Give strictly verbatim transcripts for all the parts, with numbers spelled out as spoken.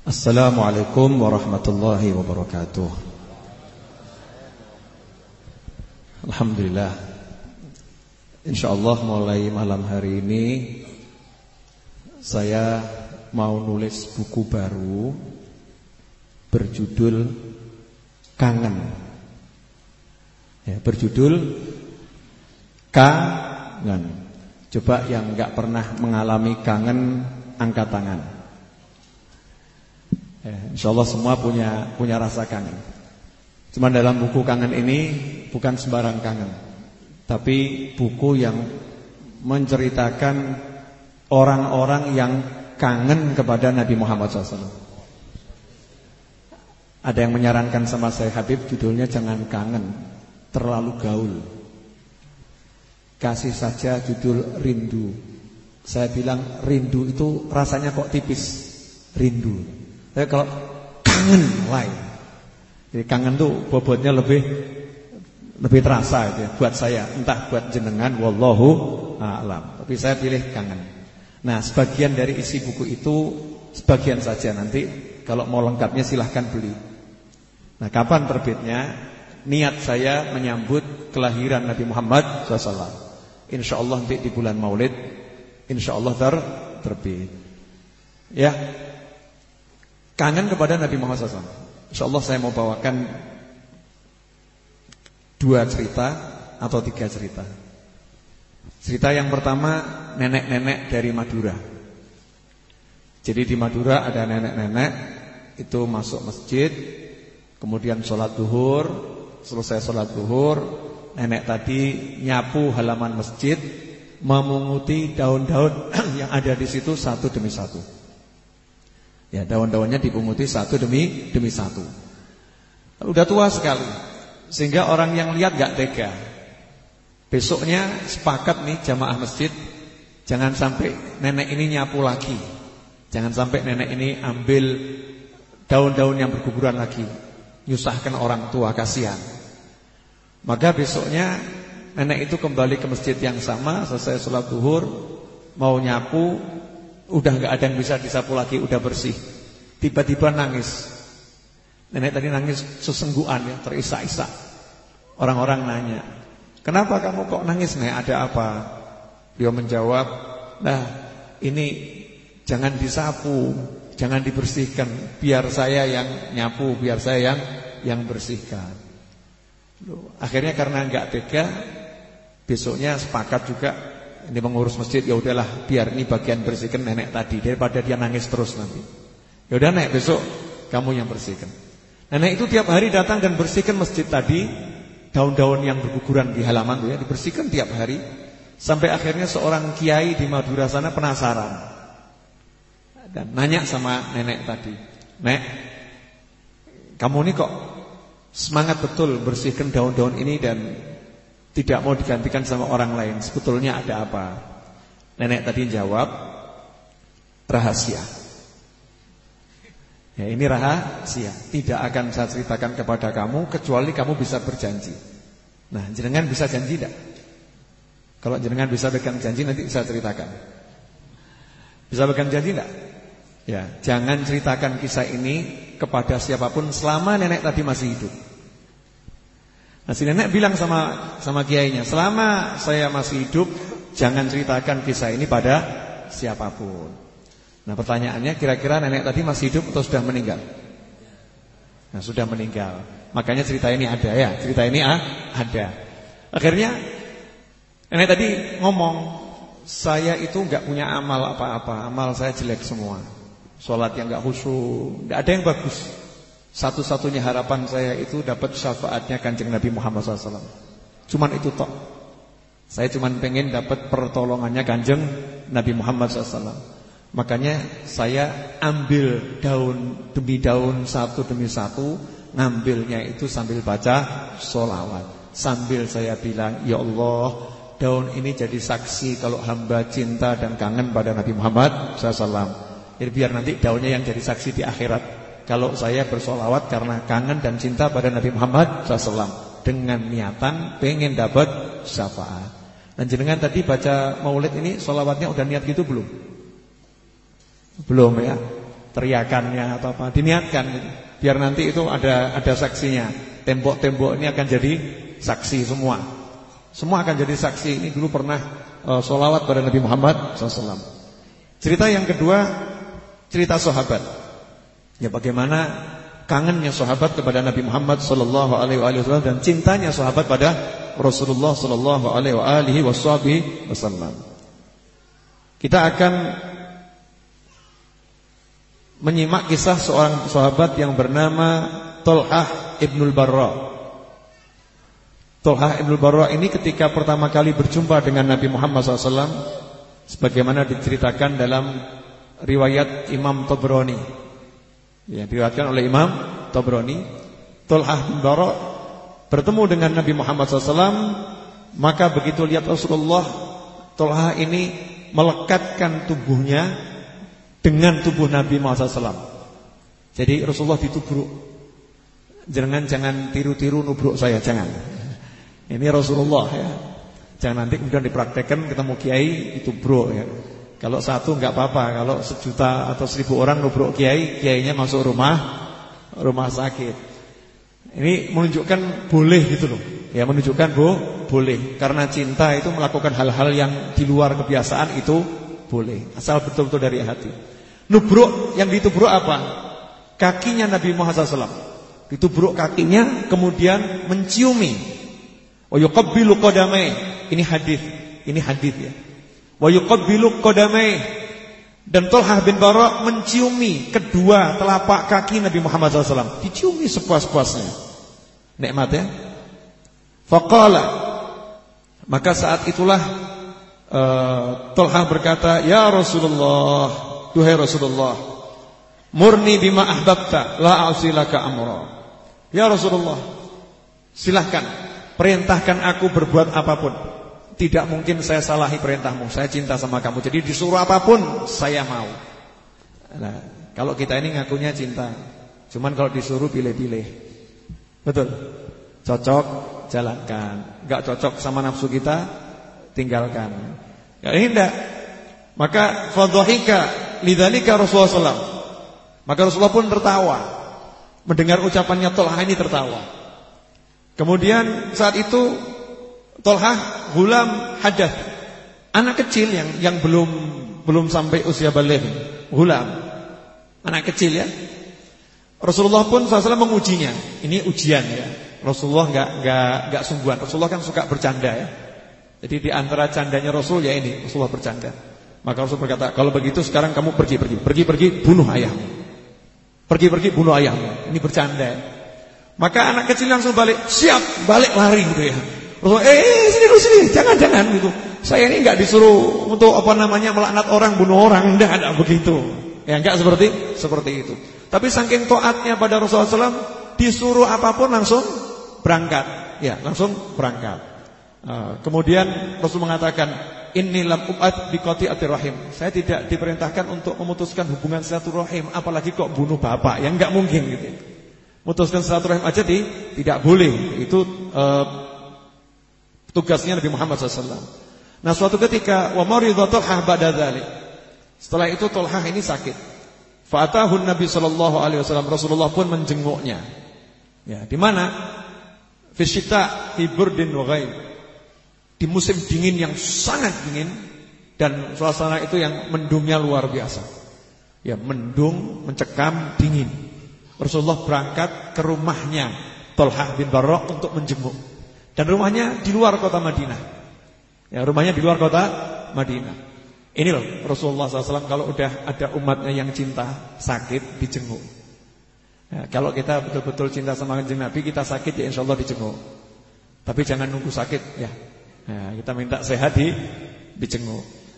Assalamualaikum warahmatullahi wabarakatuh. Alhamdulillah, InsyaAllah mulai malam hari ini saya mau nulis buku baru berjudul Kangen ya, Berjudul Kangen. Coba yang gak pernah mengalami kangen angkat tangan. Ya, InsyaAllah semua punya punya rasa kangen. Cuma dalam buku kangen ini bukan sembarang kangen, tapi buku yang menceritakan orang-orang yang kangen kepada Nabi Muhammad shallallahu alaihi wasallam. Ada yang menyarankan sama saya, Habib, judulnya jangan kangen, terlalu gaul. Kasih saja judul Rindu. Saya bilang rindu itu rasanya kok tipis, rindu. Tapi kalau kangen lain. Jadi kangen tuh bobotnya lebih lebih terasa gitu ya, buat saya, entah buat jenengan, wallahu a'lam. Tapi saya pilih kangen. Nah, sebagian dari isi buku itu, sebagian saja, nanti kalau mau lengkapnya silahkan beli. Nah, kapan terbitnya? Niat saya menyambut kelahiran Nabi Muhammad shallallahu alaihi wasallam. InsyaAllah nanti di bulan Maulid, InsyaAllah ter terbit. Ya, kangen kepada Nabi Muhammad shallallahu alaihi wasallam. InsyaAllah saya mau bawakan dua cerita atau tiga cerita. Cerita yang pertama, nenek-nenek dari Madura. Jadi di Madura ada nenek-nenek, itu masuk masjid, kemudian sholat duhur. Selesai sholat duhur, nenek tadi nyapu halaman masjid, memunguti daun-daun yang ada di situ satu demi satu. Ya, daun-daunnya dipunguti satu demi demi satu. Udah tua sekali, sehingga orang yang lihat gak tega. Besoknya sepakat nih jamaah masjid, jangan sampai nenek ini nyapu lagi, jangan sampai nenek ini ambil daun-daun yang berguguran lagi, nyusahkan orang tua, kasihan. Maka besoknya nenek itu kembali ke masjid yang sama, selesai sholat duhur, mau nyapu, udah gak ada yang bisa disapu lagi, udah bersih. Tiba-tiba nangis. Nenek tadi nangis sesenggukan ya, terisak-isak. Orang-orang nanya, kenapa kamu kok nangis, Nek? Ada apa? Dia menjawab, nah ini jangan disapu, jangan dibersihkan, biar saya yang nyapu, biar saya yang yang bersihkan. Loh, akhirnya karena gak tega, besoknya sepakat juga, ini mengurus masjid, ya udahlah biar ini bagian bersihkan nenek tadi, daripada dia nangis terus nanti. Ya udah, Nek, besok kamu yang bersihkan. Nenek itu tiap hari datang dan bersihkan masjid tadi, daun-daun yang berguguran di halaman tuh ya, dibersihkan tiap hari. Sampai akhirnya seorang kiai di Madura sana penasaran dan nanya sama nenek tadi, Nek, kamu ini kok semangat betul bersihkan daun-daun ini dan tidak mau digantikan sama orang lain, sebetulnya ada apa? Nenek tadi jawab, rahasia. Ya, ini rahasia, tidak akan saya ceritakan kepada kamu kecuali kamu bisa berjanji. Nah, jenengan bisa janji tidak? Kalau jenengan bisa pegang janji, nanti saya ceritakan. Bisa pegang janji tidak? Ya, jangan ceritakan kisah ini kepada siapapun selama nenek tadi masih hidup. Nah, si nenek bilang sama sama kiainya, selama saya masih hidup, jangan ceritakan kisah ini pada siapapun. Nah, pertanyaannya, kira-kira nenek tadi masih hidup atau sudah meninggal? Nah, sudah meninggal. Makanya cerita ini ada ya, cerita ini ah, ada. Akhirnya nenek tadi ngomong, saya itu gak punya amal apa-apa, amal saya jelek semua. Sholat yang gak khusyuk, gak ada yang bagus. Satu-satunya harapan saya itu dapat syafaatnya Kanjeng Nabi Muhammad shallallahu alaihi wasallam. Cuman itu tok. Saya cuman pengen dapat pertolongannya Kanjeng Nabi Muhammad shallallahu alaihi wasallam. Makanya saya ambil daun demi daun, satu demi satu, ngambilnya itu sambil baca sholawat, sambil saya bilang, ya Allah, daun ini jadi saksi kalau hamba cinta dan kangen pada Nabi Muhammad shallallahu alaihi wasallam. Jadi biar nanti daunnya yang jadi saksi di akhirat, kalau saya bersolawat karena kangen dan cinta pada Nabi Muhammad shallallahu alaihi wasallam, dengan niatan pengen dapat syafaat. Dan jenengan tadi baca maulid ini solawatnya udah niat gitu belum? Belum ya. teriakannya atau apa, diniatkan gitu. Biar nanti itu ada ada saksinya. Tembok-tembok ini akan jadi saksi semua. Semua akan jadi saksi. Ini dulu pernah uh, sholawat pada Nabi Muhammad shallallahu alaihi wasallam. Cerita yang kedua, cerita sahabat. Ya, bagaimana kangennya sahabat kepada Nabi Muhammad sallallahu alaihi wasallam dan cintanya sahabat pada Rasulullah sallallahu alaihi wasallam. Kita akan menyimak kisah seorang sahabat yang bernama Thalhah ibnul Barra. Thalhah ibnul Barra ini ketika pertama kali berjumpa dengan Nabi Muhammad shallallahu alaihi wasallam, sebagaimana diceritakan dalam riwayat Imam Tabrani, ya, diriwayatkan oleh Imam Tabrani, Thalhah bin Barra bertemu dengan Nabi Muhammad shallallahu alaihi wasallam. Maka begitu lihat Rasulullah, Thalhah ini melekatkan tubuhnya dengan tubuh Nabi Muhammad shallallahu alaihi wasallam. Jadi Rasulullah ditubruk. Jangan jangan tiru-tiru nubruk saya, jangan. Ini Rasulullah, ya. Jangan nanti kemudian dipraktekkan ketemu kiai ditubruk, ya. Kalau satu enggak apa-apa, kalau sejuta atau seribu orang nubruk kiai, kiainya masuk rumah rumah sakit. Ini menunjukkan boleh gitu loh. Ya, menunjukkan bo, boleh. Karena cinta itu melakukan hal-hal yang di luar kebiasaan itu boleh, asal betul-betul dari hati. Nubruk, yang ditubruk apa? Kakinya Nabi Muhammad shallallahu alaihi wasallam. Ditubruk kakinya, kemudian menciumi. Wa yuqabbilu qadamai. Ini hadis, ini hadis ya. Wa yuqabbilu qadamai. Dan Thalhah bin Barra menciumi kedua telapak kaki Nabi Muhammad shallallahu alaihi wasallam. Diciumi sepuas-puasnya. Nikmat ya. Faqala, maka saat itulah uh, Thalhah berkata, "Ya Rasulullah, duhai Rasulullah, murni bima ahbabta, la a'silaka amra." Ya Rasulullah, silahkan perintahkan aku berbuat apapun. Tidak mungkin saya salahi perintahmu. Saya cinta sama kamu. Jadi disuruh apapun saya mau. Nah, kalau kita ini ngakunya cinta, cuman kalau disuruh pilih-pilih. Betul. Cocok jalankan, enggak cocok sama nafsu kita tinggalkan. Ya, ini enggak. Maka fadhahika lidzalika Rasulullah sallallahu alaihi wasallam. Maka Rasulullah pun tertawa. Mendengar ucapannya Thalhah ini tertawa. Kemudian saat itu Thalhah gulam hadath, anak kecil yang yang belum belum sampai usia baligh, gulam, anak kecil ya. Rasulullah pun shallallahu alaihi wasallam mengujinya. Ini ujian ya. Rasulullah enggak enggak enggak sungguhan. Rasulullah kan suka bercanda ya. Jadi di antara candanya Rasul ya ini, Rasulullah bercanda. Maka Rasul berkata, "Kalau begitu sekarang kamu pergi-pergi, pergi-pergi bunuh ayahmu. Pergi-pergi bunuh ayahmu." Ini bercanda. Maka anak kecil langsung balik, siap, balik lari gitu ya. Rasul, "Eh, sini dulu sini, jangan-jangan gitu. Saya ini enggak disuruh untuk apa namanya melaknat orang, bunuh orang, enggak ada begitu." Ya enggak seperti seperti itu. Tapi saking taatnya pada Rasulullah shallallahu alaihi wasallam, disuruh apapun langsung berangkat. Ya, langsung berangkat. Uh, kemudian Rasul mengatakan, "Inni lam ub'at biqati'atir rahim." Saya tidak diperintahkan untuk memutuskan hubungan silaturahim, apalagi kok bunuh bapak. Ya enggak mungkin gitu. Mutuskan silaturahim aja di, tidak boleh. Itu uh, tugasnya Nabi Muhammad shallallahu alaihi wasallam. Nah, suatu ketika wa maridha Thalhah ba'da dzalik. Setelah itu Thalhah ini sakit. Fa'atahu Nabi sallallahu alaihi wasallam, Rasulullah pun menjenguknya. Ya, di mana? Fi syita fi burdin wa ghaib. Di musim dingin yang sangat dingin dan suasana itu yang mendungnya luar biasa. Ya, mendung, mencekam, dingin. Rasulullah berangkat ke rumahnya Thalhah bin Barra untuk menjenguk. Dan rumahnya di luar kota Madinah. Ya, rumahnya di luar kota Madinah. Ini loh Rasulullah shallallahu alaihi wasallam kalau udah ada umatnya yang cinta sakit dijenguk. Ya, kalau kita betul-betul cinta sama Kanjeng Nabi, kita sakit ya insyaallah dijenguk. Tapi jangan nunggu sakit ya. Ya, kita minta sehat di dijenguk.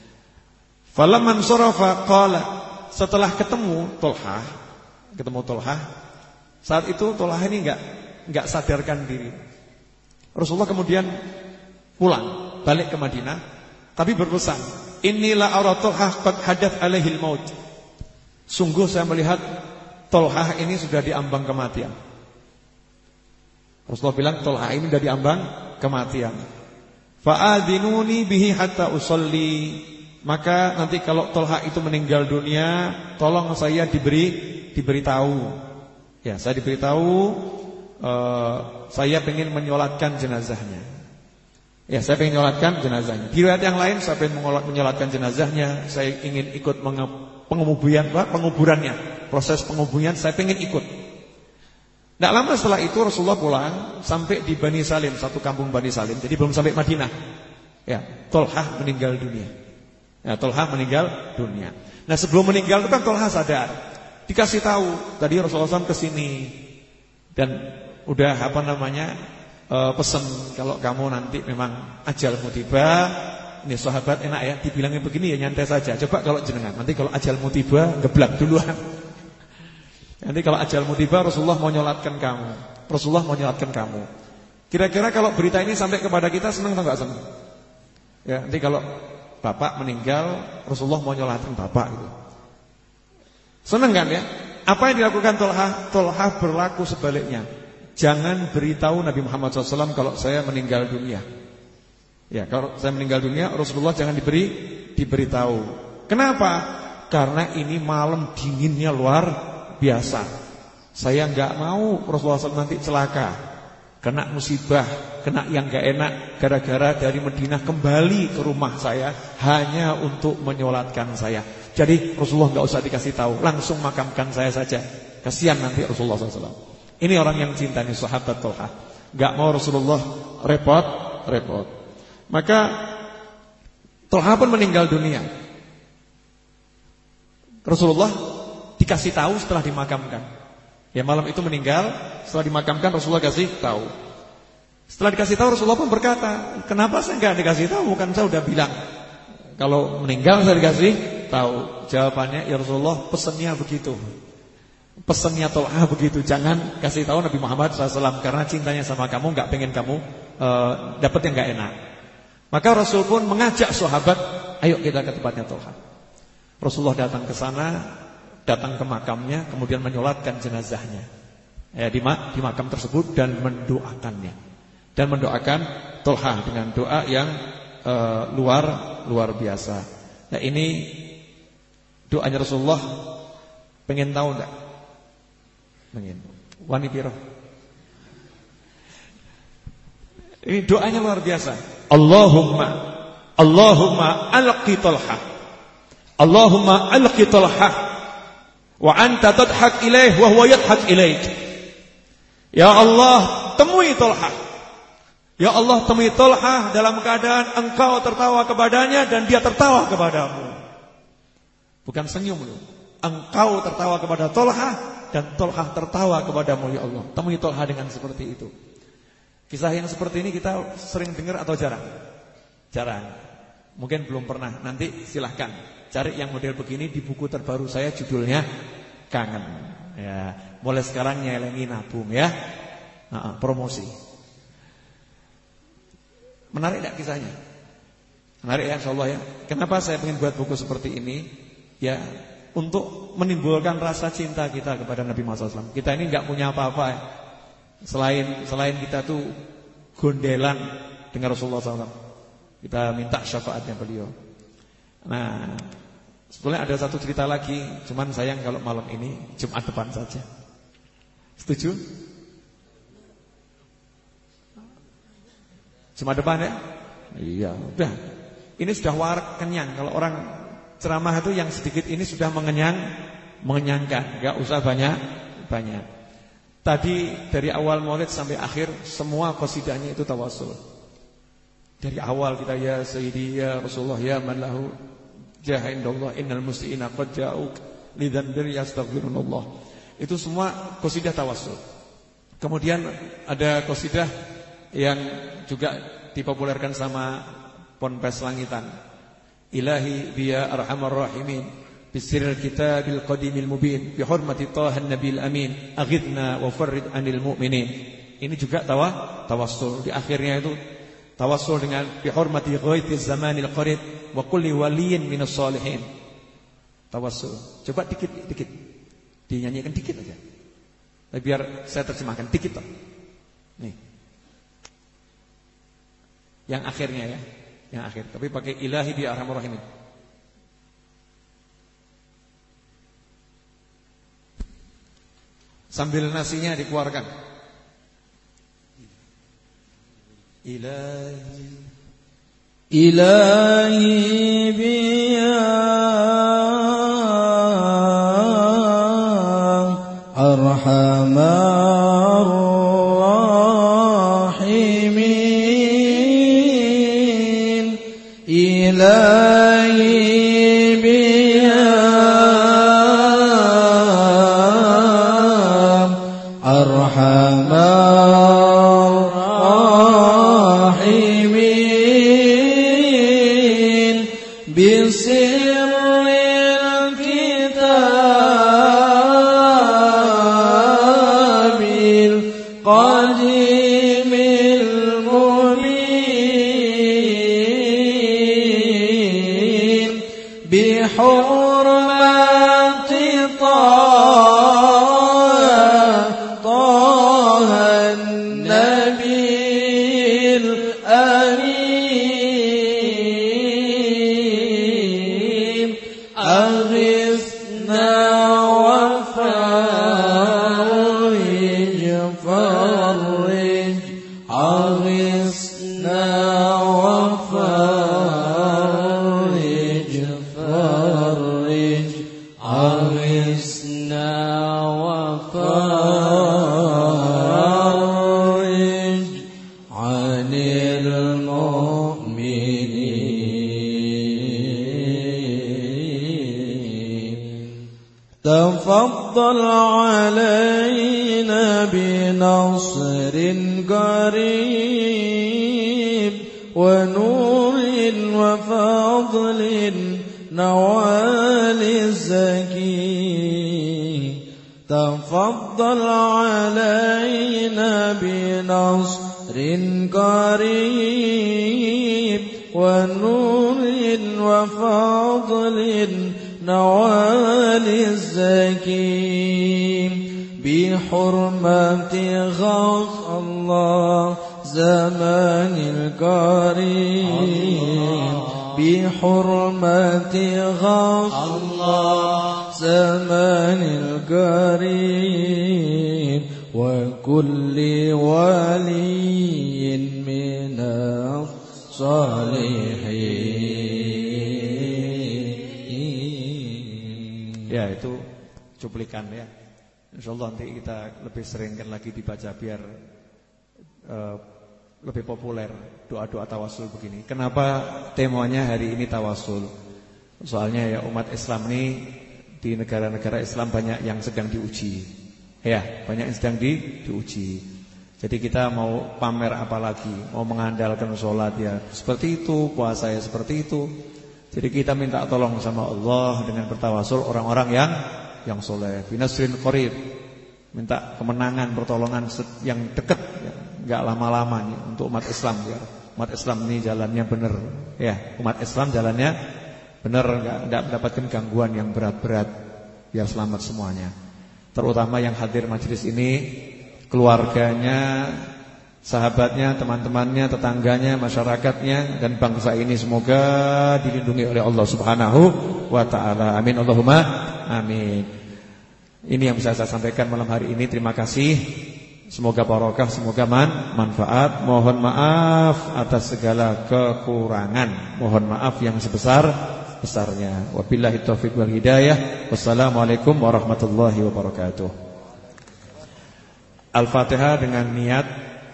Falamman sarafa qala, setelah ketemu Thalhah, ketemu Thalhah, saat itu Thalhah ini enggak enggak sadarkan diri. Rasulullah kemudian pulang, balik ke Madinah, tapi berpesan, "Inilah ara Thalhah qad hadath alaihil maut." Sungguh saya melihat Thalhah ini sudah diambang kematian. Rasulullah bilang Thalhah ini sudah diambang kematian. Fa'adhinuni bihi hatta usolli. Maka nanti kalau Tolha itu meninggal dunia, tolong saya diberi diberitahu. Ya, saya diberitahu uh, saya ingin menyolatkan jenazahnya. Ya, saya ingin menyolatkan jenazahnya. Di riwayat yang lain saya ingin menyolatkan jenazahnya, saya ingin ikut penguburan, penguburannya, proses penguburan saya ingin ikut. Tidak lama setelah itu Rasulullah pulang sampai di Bani Salim, satu kampung Bani Salim. Jadi belum sampai Madinah. Ya, Tolha meninggal dunia. Ya, Tolha meninggal dunia. Nah, sebelum meninggal itu kan Tolha sadar. Dikasih tahu, tadi Rasulullah shallallahu alaihi wasallam kesini dan udah apa namanya e, pesen kalau kamu nanti memang ajalmu tiba, ini sahabat enak ya, dibilangin begini ya nyantai saja. Coba kalau jenengan, nanti kalau ajalmu tiba geblak duluan. Nanti kalau ajalmu tiba Rasulullah mau nyolatkan kamu, Rasulullah mau nyolatkan kamu. Kira-kira kalau berita ini sampai kepada kita senang atau enggak senang? Ya, nanti kalau bapak meninggal, Rasulullah mau nyolatkan bapak gitu. Senang kan ya? Apa yang dilakukan Tolha? Tolha berlaku sebaliknya. Jangan beritahu Nabi Muhammad shallallahu alaihi wasallam kalau saya meninggal dunia. Ya, kalau saya meninggal dunia, Rasulullah jangan diberi diberitahu. Kenapa? Karena ini malam dinginnya luar biasa. Saya enggak mau Rasulullah shallallahu alaihi wasallam nanti celaka, kena musibah, kena yang enggak enak gara-gara dari Madinah kembali ke rumah saya hanya untuk menyolatkan saya. Jadi Rasulullah enggak usah dikasih tahu, langsung makamkan saya saja. Kasihan nanti Rasulullah shallallahu alaihi wasallam. Ini orang yang cinta nih sahabat Tolha. Enggak mau Rasulullah repot-repot. Maka Tolha pun meninggal dunia. Rasulullah dikasih tahu setelah dimakamkan. Ya, malam itu meninggal, setelah dimakamkan Rasulullah kasih tahu. Setelah dikasih tahu Rasulullah pun berkata, kenapa saya enggak dikasih tahu? Bukan saya udah bilang kalau meninggal saya dikasih tahu. Jawabannya, ya Rasulullah pesannya begitu. Pesannya Tolha begitu. Jangan kasih tahu Nabi Muhammad shallallahu alaihi wasallam karena cintanya sama kamu enggak pengen kamu uh, dapat yang enggak enak. Maka Rasul pun mengajak sahabat, ayo kita ke tempatnya Tolha. Rasulullah datang ke sana, datang ke makamnya, kemudian menyolatkan jenazahnya ya, di, ma di makam tersebut dan mendoakannya. Dan mendoakan Tolha dengan doa yang uh, luar luar biasa. Nah, ini doanya Rasulullah. Pengen tahu enggak? Pengen. Wani piro? Ini doanya luar biasa. Allahumma Allahumma alqi Tolha. Allahumma alqi Tolha wa anta tadhak ilaih wa huwa yadhak ilaik. Ya Allah, temui Tolha. Ya Allah, temui Tolha dalam keadaan engkau tertawa kepadanya dan dia tertawa kepadamu. Bukan senyum loh. Engkau tertawa kepada Tolha dan Tolha tertawa kepadamu, ya Allah. Temui Tolha dengan seperti itu. Kisah yang seperti ini kita sering dengar atau jarang? Jarang. Mungkin belum pernah. Nanti silahkan cari yang model begini di buku terbaru saya, judulnya Kangen. Ya, mulai sekarang nyelengi nabung ya. Nah, promosi. Menarik enggak kisahnya? Menarik ya, insyaallah ya. Kenapa saya ingin buat buku seperti ini? Ya, untuk menimbulkan rasa cinta kita kepada Nabi Muhammad shallallahu alaihi wasallam. Kita ini enggak punya apa-apa ya. Selain selain kita tuh gondelan dengan Rasulullah shallallahu alaihi wasallam. Kita minta syafaatnya beliau. Nah, sebetulnya ada satu cerita lagi, cuman sayang kalau malam ini Jumat depan saja. Setuju? Jumat depan ya? Iya, udah. Ini sudah warak kenyang. Kalau orang ceramah itu yang sedikit ini sudah mengenyang, mengenyangkan. Enggak usah banyak-banyak. Tadi dari awal maulid sampai akhir semua qasidahnya itu tawassul. Dari awal kita ya Sayyidi ya Rasulullah ya man lahu jaha indallah innal musliina qad ja'u lidzanbir yastaghfirullah. Itu semua qasidah tawassul. Kemudian ada qasidah yang juga dipopulerkan sama Ponpes Langitan. Ilahi biya arhamar rahimin bisirril kitabil qadimil mubin bi hurmati tahan nabil amin aghithna wa farrid anil mu'minin. Ini juga tawa tawassul. Di akhirnya itu tawassul dengan bi hurmati ghaitiz zamanil qarib wa kulli waliyin minas salihin. Tawassul. Coba dikit dikit. Dinyanyikan dikit aja. Biar saya terjemahkan dikit toh. Nih. Yang akhirnya ya. Yang akhir. Tapi pakai ilahi bi arhamar rahimin. Sambil nasinya dikeluarkan. Ilahi Ilahi biya arhamar rahimin. Ilahi biya arhamar تفضل علينا بنصر قريب ونور وفضل نوال الزكي. تفضل علينا بنصر قريب ونور وفضل نوال الزكي بحرمة غوث الله زمان الكريم بحرمة غوث الله زمان الكريم وكل ولي من الصالحين. Ya, itu cuplikan ya. Insyaallah nanti kita lebih seringkan lagi dibaca biar uh, lebih populer doa-doa tawasul begini. Kenapa temanya hari ini tawasul? Soalnya ya umat Islam ini di negara-negara Islam banyak yang sedang diuji. Ya, banyak yang sedang di, diuji. Jadi kita mau pamer apa lagi? Mau mengandalkan sholat ya seperti itu, puasa ya seperti itu. Jadi kita minta tolong sama Allah dengan bertawasul orang-orang yang yang soleh. Binasrin qarib, minta kemenangan, pertolongan yang dekat, ya, enggak lama-lama nih untuk umat Islam ya. Umat Islam ini jalannya benar, ya. Umat Islam jalannya benar, enggak enggak mendapatkan gangguan yang berat-berat, biar selamat semuanya. Terutama yang hadir majelis ini, keluarganya, sahabatnya, teman-temannya, tetangganya, masyarakatnya, dan bangsa ini semoga dilindungi oleh Allah Subhanahu wa ta'ala. Amin Allahumma amin. Ini yang bisa saya sampaikan malam hari ini. Terima kasih. Semoga barokah, semoga man, manfaat. Mohon maaf atas segala kekurangan. Mohon maaf yang sebesar-besarnya. Wabillahi taufiq wal hidayah. Wassalamualaikum warahmatullahi wabarakatuh. Al-Fatihah dengan niat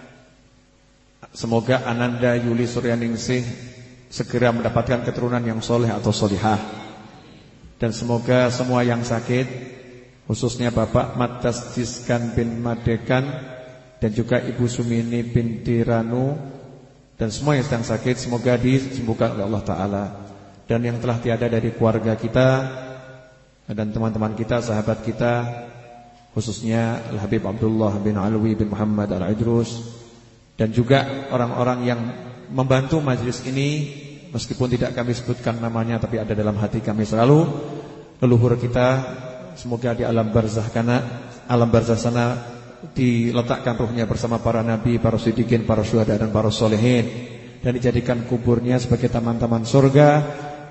semoga Ananda Yuli Suryaningsih segera mendapatkan keturunan yang soleh atau solihah. Dan semoga semua yang sakit, khususnya Bapak Matas Diskan bin Madekan dan juga Ibu Sumini binti Ranu, dan semua yang sedang sakit semoga disembuhkan oleh Allah Ta'ala. Dan yang telah tiada dari keluarga kita dan teman-teman kita, sahabat kita, khususnya Al-Habib Abdullah bin Alwi bin Muhammad Al-Idrus, dan juga orang-orang yang membantu majelis ini, meskipun tidak kami sebutkan namanya, tapi ada dalam hati kami selalu. Leluhur kita, semoga di alam barzah kana, alam barzah sana diletakkan ruhnya bersama para nabi, para siddiqin, para syuhada dan para solehin, dan dijadikan kuburnya sebagai taman-taman surga,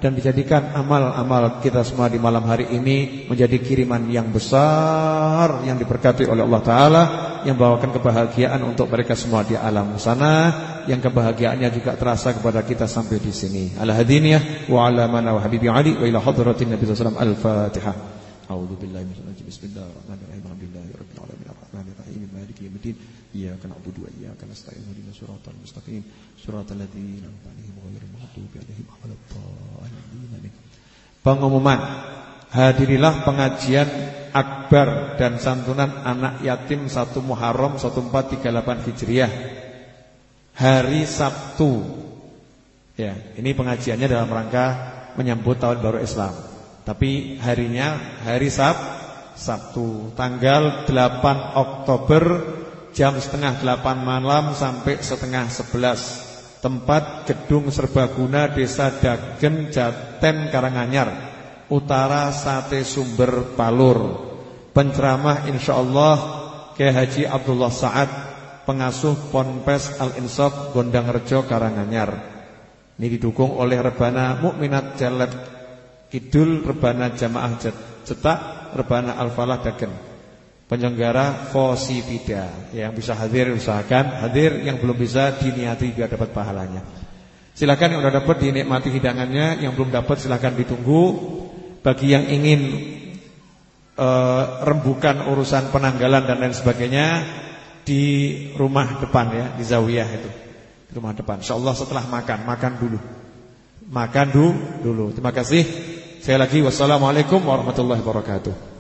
dan dijadikan amal-amal kita semua di malam hari ini menjadi kiriman yang besar yang diberkati oleh Allah Ta'ala, yang membawakan kebahagiaan untuk mereka semua di alam sana, yang kebahagiaannya juga terasa kepada kita sampai di sini. Al-hadiniyah wa ala mana wa habibi Ali wa ila hadratin Nabi sallallahu alaihi wasallam. Al-Fatihah. A'udzu billahi minasyaitonir rajim. Bismillahirrahmanirrahim. Alhamdulillahirabbil alamin arrahmanir rahim maliki yaumiddin. Iyyaka na'budu wa iyyaka nasta'in. Ihdinas siratal mustaqim. Siratal ladzina an'amta 'alaihim ghairil maghdubi 'alaihim waladdallin. Pengumuman. Hadirilah pengajian akbar dan santunan anak yatim satu Muharram seribu empat ratus tiga puluh delapan Hijriah hari Sabtu. Ya, ini pengajiannya dalam rangka menyambut tahun baru Islam. Tapi harinya hari Sab Sabtu tanggal delapan Oktober jam setengah delapan malam sampai setengah sebelas. Tempat Gedung Serbaguna Desa Dagen Jaten Karanganyar Utara Sate Sumber Palur. Penceramah insyaallah Kiai Haji Abdullah Sa'ad, pengasuh Ponpes Al-Insaf Gondangrejo Karanganyar. Ini didukung oleh Rebana Mukminat Jalet Kidul, Rebana Jamaah Cetak, Rebana Al-Falah Dagen. Penyelenggara Fosifida. Yang bisa hadir usahakan hadir, yang belum bisa diniati biar dapat pahalanya. Silakan yang sudah dapat dinikmati hidangannya, yang belum dapat silakan ditunggu. Bagi yang ingin uh, rembukan urusan penanggalan dan lain sebagainya di rumah depan ya, di zawiyah itu. Di rumah depan. Insyaallah setelah makan, makan dulu. Makan du, dulu. Terima kasih. Saya lagi wassalamualaikum warahmatullahi wabarakatuh.